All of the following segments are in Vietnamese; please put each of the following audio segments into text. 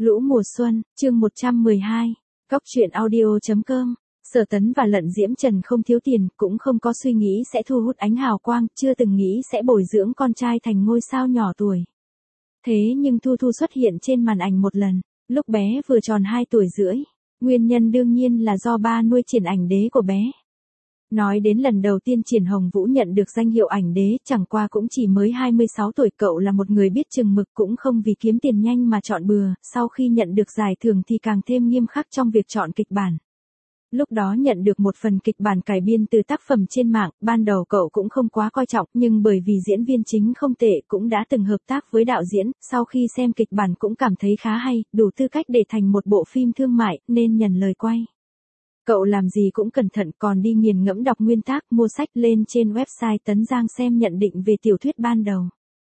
Lũ mùa xuân, chương 112, Cóc truyện audio.com. Sở Tấn và Lận Diễm Trần không thiếu tiền, cũng không có suy nghĩ sẽ thu hút ánh hào quang, chưa từng nghĩ sẽ bồi dưỡng con trai thành ngôi sao nhỏ tuổi. Thế nhưng Thu Thu xuất hiện trên màn ảnh một lần, lúc bé vừa tròn 2 tuổi rưỡi. Nguyên nhân đương nhiên là do ba nuôi Triển Ảnh Đế của bé. Nói đến lần đầu tiên Triển Hồng Vũ nhận được danh hiệu ảnh đế, chẳng qua cũng chỉ mới 26 tuổi. Cậu là một người biết chừng mực, cũng không vì kiếm tiền nhanh mà chọn bừa, sau khi nhận được giải thưởng thì càng thêm nghiêm khắc trong việc chọn kịch bản. Lúc đó nhận được một phần kịch bản cải biên từ tác phẩm trên mạng, ban đầu cậu cũng không quá coi trọng, nhưng bởi vì diễn viên chính không tệ, cũng đã từng hợp tác với đạo diễn, sau khi xem kịch bản cũng cảm thấy khá hay, đủ tư cách để thành một bộ phim thương mại, nên nhận lời quay. Cậu làm gì cũng cẩn thận, còn đi nghiền ngẫm đọc nguyên tác, mua sách, lên trên website Tấn Giang xem nhận định về tiểu thuyết ban đầu.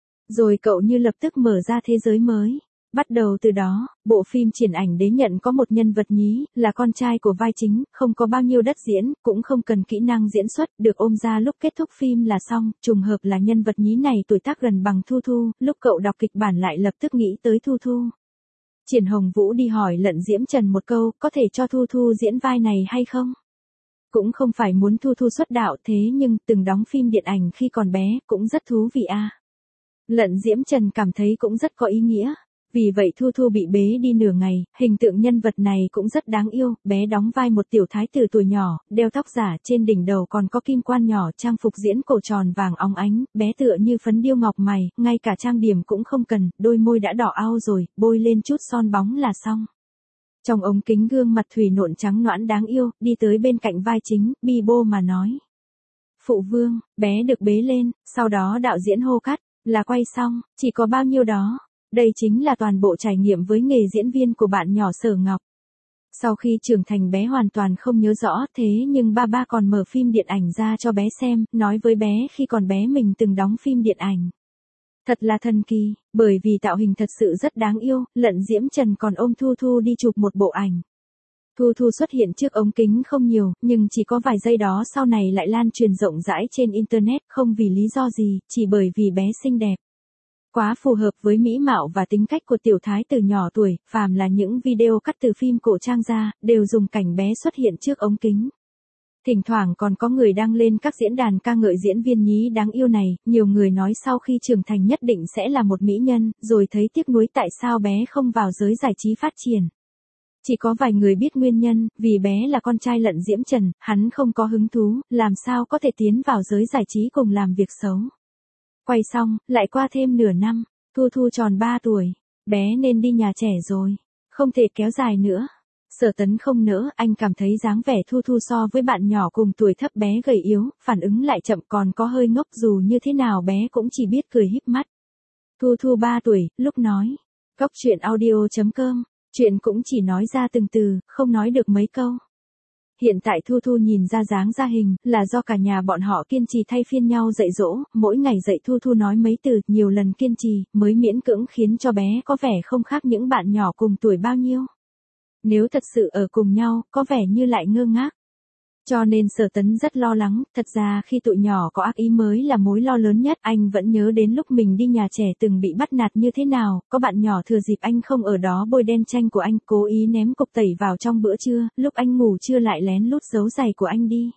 Rồi cậu như lập tức mở ra thế giới mới. Bắt đầu từ đó, bộ phim Triển Ảnh Đế nhận có một nhân vật nhí, là con trai của vai chính, không có bao nhiêu đất diễn, cũng không cần kỹ năng diễn xuất, được ôm ra lúc kết thúc phim là xong. Trùng hợp là nhân vật nhí này tuổi tác gần bằng Thu Thu, lúc cậu đọc kịch bản lại lập tức nghĩ tới Thu Thu. Triển Hồng Vũ đi hỏi Lận Diễm Trần một câu, có thể cho Thu Thu diễn vai này hay không? Cũng không phải muốn Thu Thu xuất đạo, thế nhưng từng đóng phim điện ảnh khi còn bé, cũng rất thú vị à. Lận Diễm Trần cảm thấy cũng rất có ý nghĩa. Vì vậy Thu Thu bị bế đi nửa ngày, hình tượng nhân vật này cũng rất đáng yêu, bé đóng vai một tiểu thái tử tuổi nhỏ, đeo tóc giả, trên đỉnh đầu còn có kim quan nhỏ, trang phục diễn cổ tròn vàng óng ánh, bé tựa như phấn điêu ngọc mày, ngay cả trang điểm cũng không cần, đôi môi đã đỏ ao rồi, bôi lên chút son bóng là xong. Trong ống kính gương mặt thủy nộn trắng nõn đáng yêu, đi tới bên cạnh vai chính, bi bô mà nói. Phụ vương, bé được bế lên, sau đó đạo diễn hô cắt, là quay xong, chỉ có bao nhiêu đó. Đây chính là toàn bộ trải nghiệm với nghề diễn viên của bạn nhỏ Sở Ngọc. Sau khi trưởng thành bé hoàn toàn không nhớ rõ, thế nhưng ba còn mở phim điện ảnh ra cho bé xem, nói với bé khi còn bé mình từng đóng phim điện ảnh. Thật là thần kỳ, bởi vì tạo hình thật sự rất đáng yêu, Lận Diễm Trần còn ôm Thu Thu đi chụp một bộ ảnh. Thu Thu xuất hiện trước ống kính không nhiều, nhưng chỉ có vài giây đó sau này lại lan truyền rộng rãi trên Internet, không vì lý do gì, chỉ bởi vì bé xinh đẹp. Quá phù hợp với mỹ mạo và tính cách của tiểu thái tử nhỏ tuổi, phàm là những video cắt từ phim cổ trang ra, đều dùng cảnh bé xuất hiện trước ống kính. Thỉnh thoảng còn có người đăng lên các diễn đàn ca ngợi diễn viên nhí đáng yêu này, nhiều người nói sau khi trưởng thành nhất định sẽ là một mỹ nhân, rồi thấy tiếc nuối tại sao bé không vào giới giải trí phát triển. Chỉ có vài người biết nguyên nhân, vì bé là con trai Lận Diễm Trần, hắn không có hứng thú, làm sao có thể tiến vào giới giải trí cùng làm việc xấu. Quay xong, lại qua thêm nửa năm, Thu Thu tròn 3 tuổi, bé nên đi nhà trẻ rồi, không thể kéo dài nữa. Sở Tấn không nỡ, anh cảm thấy dáng vẻ Thu Thu so với bạn nhỏ cùng tuổi thấp bé gầy yếu, phản ứng lại chậm còn có hơi ngốc, dù như thế nào bé cũng chỉ biết cười híp mắt. Thu Thu 3 tuổi, lúc nói, Cóc truyện audio.com, chuyện cũng chỉ nói ra từng từ, không nói được mấy câu. Hiện tại Thu Thu nhìn ra dáng ra hình, là do cả nhà bọn họ kiên trì thay phiên nhau dạy dỗ, mỗi ngày dạy Thu Thu nói mấy từ, nhiều lần kiên trì, mới miễn cưỡng khiến cho bé có vẻ không khác những bạn nhỏ cùng tuổi bao nhiêu. Nếu thật sự ở cùng nhau, có vẻ như lại ngơ ngác. Cho nên Sở Tấn rất lo lắng, thật ra khi tụi nhỏ có ác ý mới là mối lo lớn nhất. Anh vẫn nhớ đến lúc mình đi nhà trẻ từng bị bắt nạt như thế nào, có bạn nhỏ thừa dịp anh không ở đó bôi đen tranh của anh, cố ý ném cục tẩy vào trong bữa trưa, lúc anh ngủ trưa lại lén lút giấu giày của anh đi.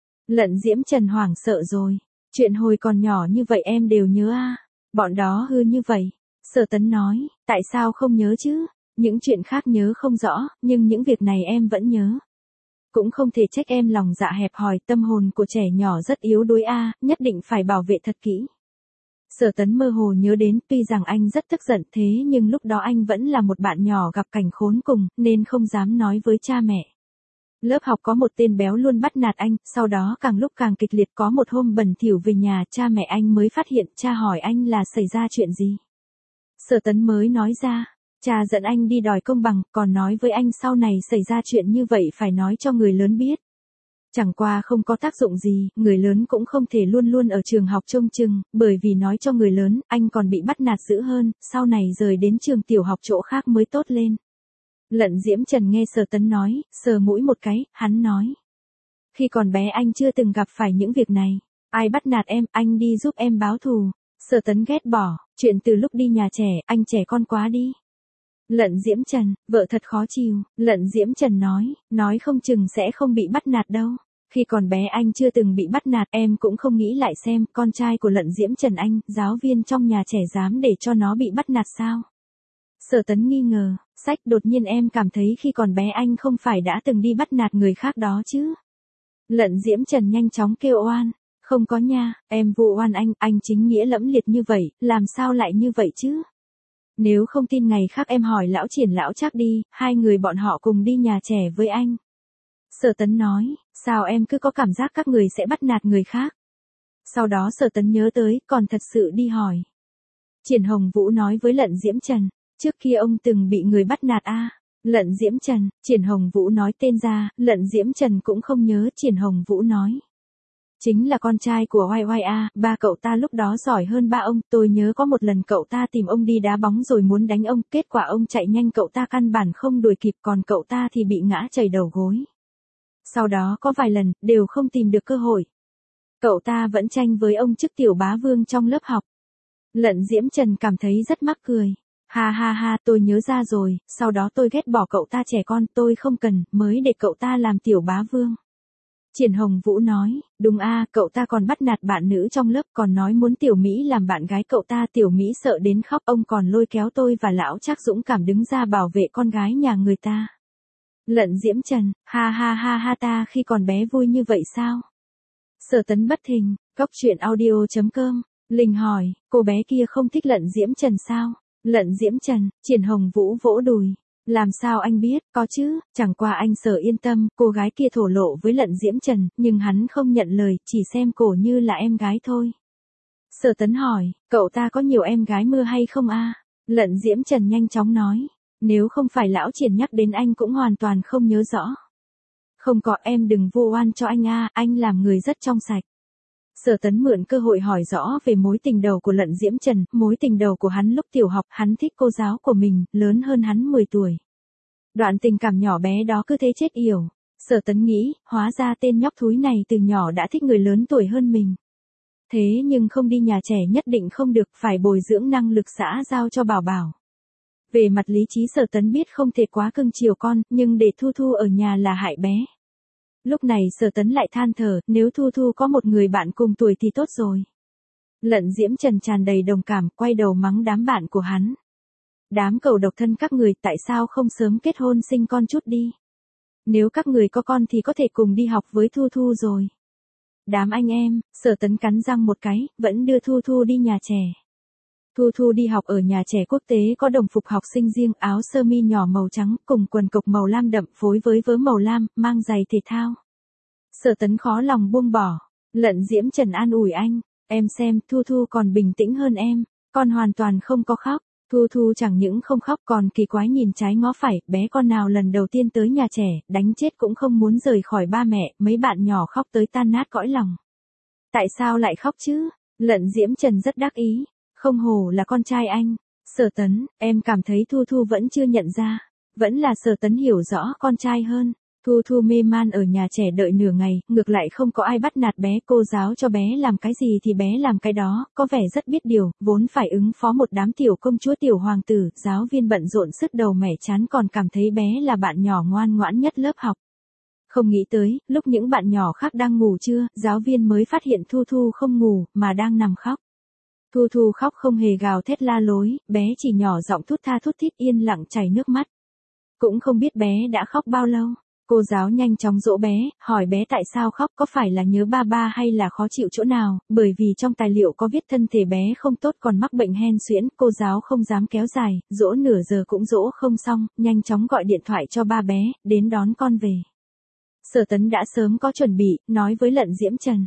Lận Diễm Trần hoảng sợ rồi, chuyện hồi còn nhỏ như vậy em đều nhớ à, bọn đó hư như vậy. Sở Tấn nói, tại sao không nhớ chứ, những chuyện khác nhớ không rõ, nhưng những việc này em vẫn nhớ. Cũng không thể trách em lòng dạ hẹp hòi, tâm hồn của trẻ nhỏ rất yếu đuối a, nhất định phải bảo vệ thật kỹ. Sở Tấn mơ hồ nhớ đến, tuy rằng anh rất tức giận thế nhưng lúc đó anh vẫn là một bạn nhỏ gặp cảnh khốn cùng, nên không dám nói với cha mẹ. Lớp học có một tên béo luôn bắt nạt anh, sau đó càng lúc càng kịch liệt, có một hôm bẩn thỉu về nhà, cha mẹ anh mới phát hiện, cha hỏi anh là xảy ra chuyện gì. Sở Tấn mới nói ra. Cha dẫn anh đi đòi công bằng, còn nói với anh sau này xảy ra chuyện như vậy phải nói cho người lớn biết. Chẳng qua không có tác dụng gì, người lớn cũng không thể luôn luôn ở trường học trông chừng, bởi vì nói cho người lớn, anh còn bị bắt nạt dữ hơn, sau này rời đến trường tiểu học chỗ khác mới tốt lên. Lận Diễm Trần nghe Sở Tấn nói, sờ mũi một cái, hắn nói. Khi còn bé anh chưa từng gặp phải những việc này, ai bắt nạt em, anh đi giúp em báo thù. Sở Tấn ghét bỏ, chuyện từ lúc đi nhà trẻ, anh trẻ con quá đi. Lận Diễm Trần, vợ thật khó chịu, Lận Diễm Trần nói không chừng sẽ không bị bắt nạt đâu. Khi còn bé anh chưa từng bị bắt nạt, em cũng không nghĩ lại xem, con trai của Lận Diễm Trần anh, giáo viên trong nhà trẻ dám để cho nó bị bắt nạt sao? Sở Tấn nghi ngờ, sách đột nhiên em cảm thấy khi còn bé anh không phải đã từng đi bắt nạt người khác đó chứ? Lận Diễm Trần nhanh chóng kêu oan, không có nha, em vụ oan anh chính nghĩa lẫm liệt như vậy, làm sao lại như vậy chứ? Nếu không tin ngày khác em hỏi lão Triển lão Trác đi, hai người bọn họ cùng đi nhà trẻ với anh. Sở Tấn nói, sao em cứ có cảm giác các người sẽ bắt nạt người khác? Sau đó Sở Tấn nhớ tới, còn thật sự đi hỏi. Triển Hồng Vũ nói với Lận Diễm Trần, trước kia ông từng bị người bắt nạt à? Lận Diễm Trần, Triển Hồng Vũ nói tên ra, Lận Diễm Trần cũng không nhớ. Triển Hồng Vũ nói, chính là con trai của Oai Oai à, ba cậu ta lúc đó giỏi hơn ba ông, tôi nhớ có một lần cậu ta tìm ông đi đá bóng rồi muốn đánh ông, kết quả ông chạy nhanh cậu ta căn bản không đuổi kịp, còn cậu ta thì bị ngã chảy đầu gối. Sau đó có vài lần, đều không tìm được cơ hội. Cậu ta vẫn tranh với ông chức tiểu bá vương trong lớp học. Lận Diễm Trần cảm thấy rất mắc cười. Ha ha ha, tôi nhớ ra rồi, sau đó tôi ghét bỏ cậu ta trẻ con, tôi không cần, mới để cậu ta làm tiểu bá vương. Triển Hồng Vũ nói, đúng a, cậu ta còn bắt nạt bạn nữ trong lớp, còn nói muốn Tiểu Mỹ làm bạn gái cậu ta. Tiểu Mỹ sợ đến khóc, ông còn lôi kéo tôi và lão Trác dũng cảm đứng ra bảo vệ con gái nhà người ta. Lận Diễm Trần, ha ha ha ha, ta khi còn bé vui như vậy sao? Sở Tấn bất thình, goctruyện.audio.com, Linh hỏi, cô bé kia không thích Lận Diễm Trần sao? Lận Diễm Trần, Triển Hồng Vũ vỗ đùi. Làm sao anh biết, có chứ, chẳng qua anh Sở yên tâm, cô gái kia thổ lộ với Lận Diễm Trần, nhưng hắn không nhận lời, chỉ xem cổ như là em gái thôi. Sở Tấn hỏi, cậu ta có nhiều em gái mưa hay không a? Lận Diễm Trần nhanh chóng nói, nếu không phải lão Triển nhắc đến anh cũng hoàn toàn không nhớ rõ. Không có, em đừng vu oan cho anh a, anh làm người rất trong sạch. Sở Tấn mượn cơ hội hỏi rõ về mối tình đầu của Lận Diễm Trần, mối tình đầu của hắn lúc tiểu học, hắn thích cô giáo của mình, lớn hơn hắn 10 tuổi. Đoạn tình cảm nhỏ bé đó cứ thế chết yểu. Sở Tấn nghĩ, hóa ra tên nhóc thúi này từ nhỏ đã thích người lớn tuổi hơn mình. Thế nhưng không đi nhà trẻ nhất định không được, phải bồi dưỡng năng lực xã giao cho bảo bảo. Về mặt lý trí Sở Tấn biết không thể quá cưng chiều con, nhưng để Thu Thu ở nhà là hại bé. Lúc này Sở Tấn lại than thở, nếu Thu Thu có một người bạn cùng tuổi thì tốt rồi. Lận Diễm Trần tràn đầy đồng cảm, quay đầu mắng đám bạn của hắn. Đám cẩu độc thân các người, tại sao không sớm kết hôn sinh con chút đi? Nếu các người có con thì có thể cùng đi học với Thu Thu rồi. Đám anh em, Sở Tấn cắn răng một cái, vẫn đưa Thu Thu đi nhà trẻ. Thu Thu đi học ở nhà trẻ quốc tế có đồng phục học sinh riêng, áo sơ mi nhỏ màu trắng cùng quần cộc màu lam đậm phối với vớ màu lam, mang giày thể thao. Sở Tấn khó lòng buông bỏ. Lận Diễm Trần an ủi anh, em xem, Thu Thu còn bình tĩnh hơn em, con hoàn toàn không có khóc. Thu Thu chẳng những không khóc còn kỳ quái nhìn trái ngó phải, bé con nào lần đầu tiên tới nhà trẻ, đánh chết cũng không muốn rời khỏi ba mẹ, mấy bạn nhỏ khóc tới tan nát cõi lòng. Tại sao lại khóc chứ? Lận Diễm Trần rất đắc ý, không hổ là con trai anh. Sở Tấn, em cảm thấy Thu Thu vẫn chưa nhận ra, vẫn là Sở Tấn hiểu rõ con trai hơn. Thu Thu mê man ở nhà trẻ đợi nửa ngày, ngược lại không có ai bắt nạt bé, cô giáo cho bé làm cái gì thì bé làm cái đó, có vẻ rất biết điều, vốn phải ứng phó một đám tiểu công chúa tiểu hoàng tử, giáo viên bận rộn sứt đầu mẻ chán còn cảm thấy bé là bạn nhỏ ngoan ngoãn nhất lớp học. Không nghĩ tới, lúc những bạn nhỏ khác đang ngủ trưa, giáo viên mới phát hiện Thu Thu không ngủ, mà đang nằm khóc. Thu Thu khóc không hề gào thét la lối, bé chỉ nhỏ giọng thút tha thút thít yên lặng chảy nước mắt. Cũng không biết bé đã khóc bao lâu. Cô giáo nhanh chóng dỗ bé, hỏi bé tại sao khóc, có phải là nhớ ba ba hay là khó chịu chỗ nào, bởi vì trong tài liệu có viết thân thể bé không tốt còn mắc bệnh hen suyễn, cô giáo không dám kéo dài, dỗ nửa giờ cũng dỗ không xong, nhanh chóng gọi điện thoại cho ba bé, đến đón con về. Sở Tấn đã sớm có chuẩn bị, nói với Lận Diễm Trần.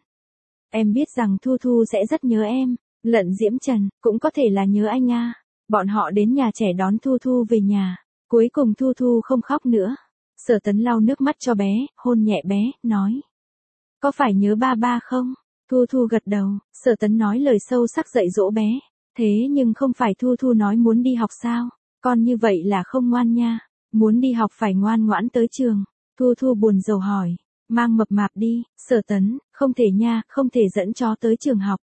Em biết rằng Thu Thu sẽ rất nhớ em. Lận Diễm Trần, cũng có thể là nhớ anh a. Bọn họ đến nhà trẻ đón Thu Thu về nhà, cuối cùng Thu Thu không khóc nữa. Sở Tấn lau nước mắt cho bé, hôn nhẹ bé, nói. Có phải nhớ ba ba không? Thu Thu gật đầu, Sở Tấn nói lời sâu sắc dạy dỗ bé. Thế nhưng không phải Thu Thu nói muốn đi học sao? Con như vậy là không ngoan nha. Muốn đi học phải ngoan ngoãn tới trường. Thu Thu buồn rầu hỏi. Mang mập mạp đi, Sở Tấn, không thể nha, không thể dẫn chó tới trường học.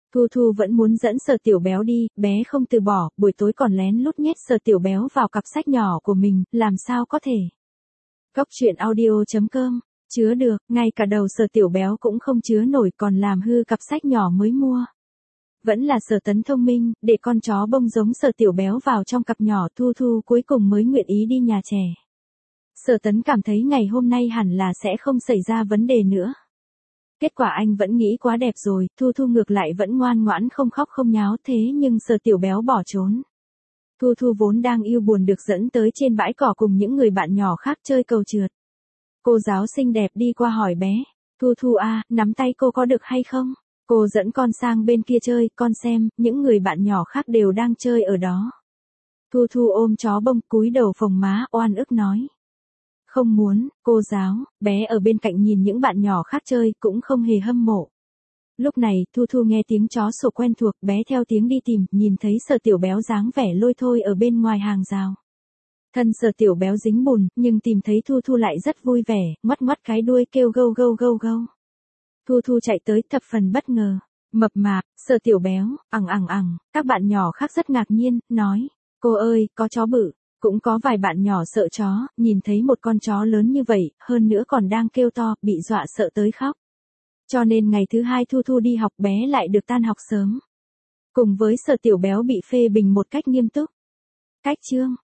Thu Thu vẫn muốn dẫn Sở Tiểu Béo đi, bé không từ bỏ, buổi tối còn lén lút nhét Sở Tiểu Béo vào cặp sách nhỏ của mình, làm sao có thể. Cốc truyện audio.com, chứa được, ngay cả đầu Sở Tiểu Béo cũng không chứa nổi còn làm hư cặp sách nhỏ mới mua. Vẫn là Sở Tấn thông minh, để con chó bông giống Sở Tiểu Béo vào trong cặp nhỏ, Thu Thu cuối cùng mới nguyện ý đi nhà trẻ. Sở Tấn cảm thấy ngày hôm nay hẳn là sẽ không xảy ra vấn đề nữa. Kết quả anh vẫn nghĩ quá đẹp rồi, Thu Thu ngược lại vẫn ngoan ngoãn không khóc không nháo, thế nhưng Sở Tiểu Béo bỏ trốn. Thu Thu vốn đang yêu buồn được dẫn tới trên bãi cỏ cùng những người bạn nhỏ khác chơi cầu trượt. Cô giáo xinh đẹp đi qua hỏi bé, Thu Thu à, nắm tay cô có được hay không? Cô dẫn con sang bên kia chơi, con xem, những người bạn nhỏ khác đều đang chơi ở đó. Thu Thu ôm chó bông cúi đầu phồng má, oan ức nói. Không muốn, cô giáo, bé ở bên cạnh nhìn những bạn nhỏ khác chơi, cũng không hề hâm mộ. Lúc này, Thu Thu nghe tiếng chó sủa quen thuộc, bé theo tiếng đi tìm, nhìn thấy Sở Tiểu Béo dáng vẻ lôi thôi ở bên ngoài hàng rào. Thân Sở Tiểu Béo dính bùn, nhưng tìm thấy Thu Thu lại rất vui vẻ, ngoắt ngoắt cái đuôi kêu gâu gâu gâu gâu. Thu Thu chạy tới thập phần bất ngờ. Mập mạp, Sở Tiểu Béo, các bạn nhỏ khác rất ngạc nhiên, nói, cô ơi, có chó bự. Cũng có vài bạn nhỏ sợ chó, nhìn thấy một con chó lớn như vậy, hơn nữa còn đang kêu to, bị dọa sợ tới khóc. Cho nên ngày thứ hai Thu Thu đi học bé lại được tan học sớm. Cùng với Sở Tiểu Béo bị phê bình một cách nghiêm túc. Cách chương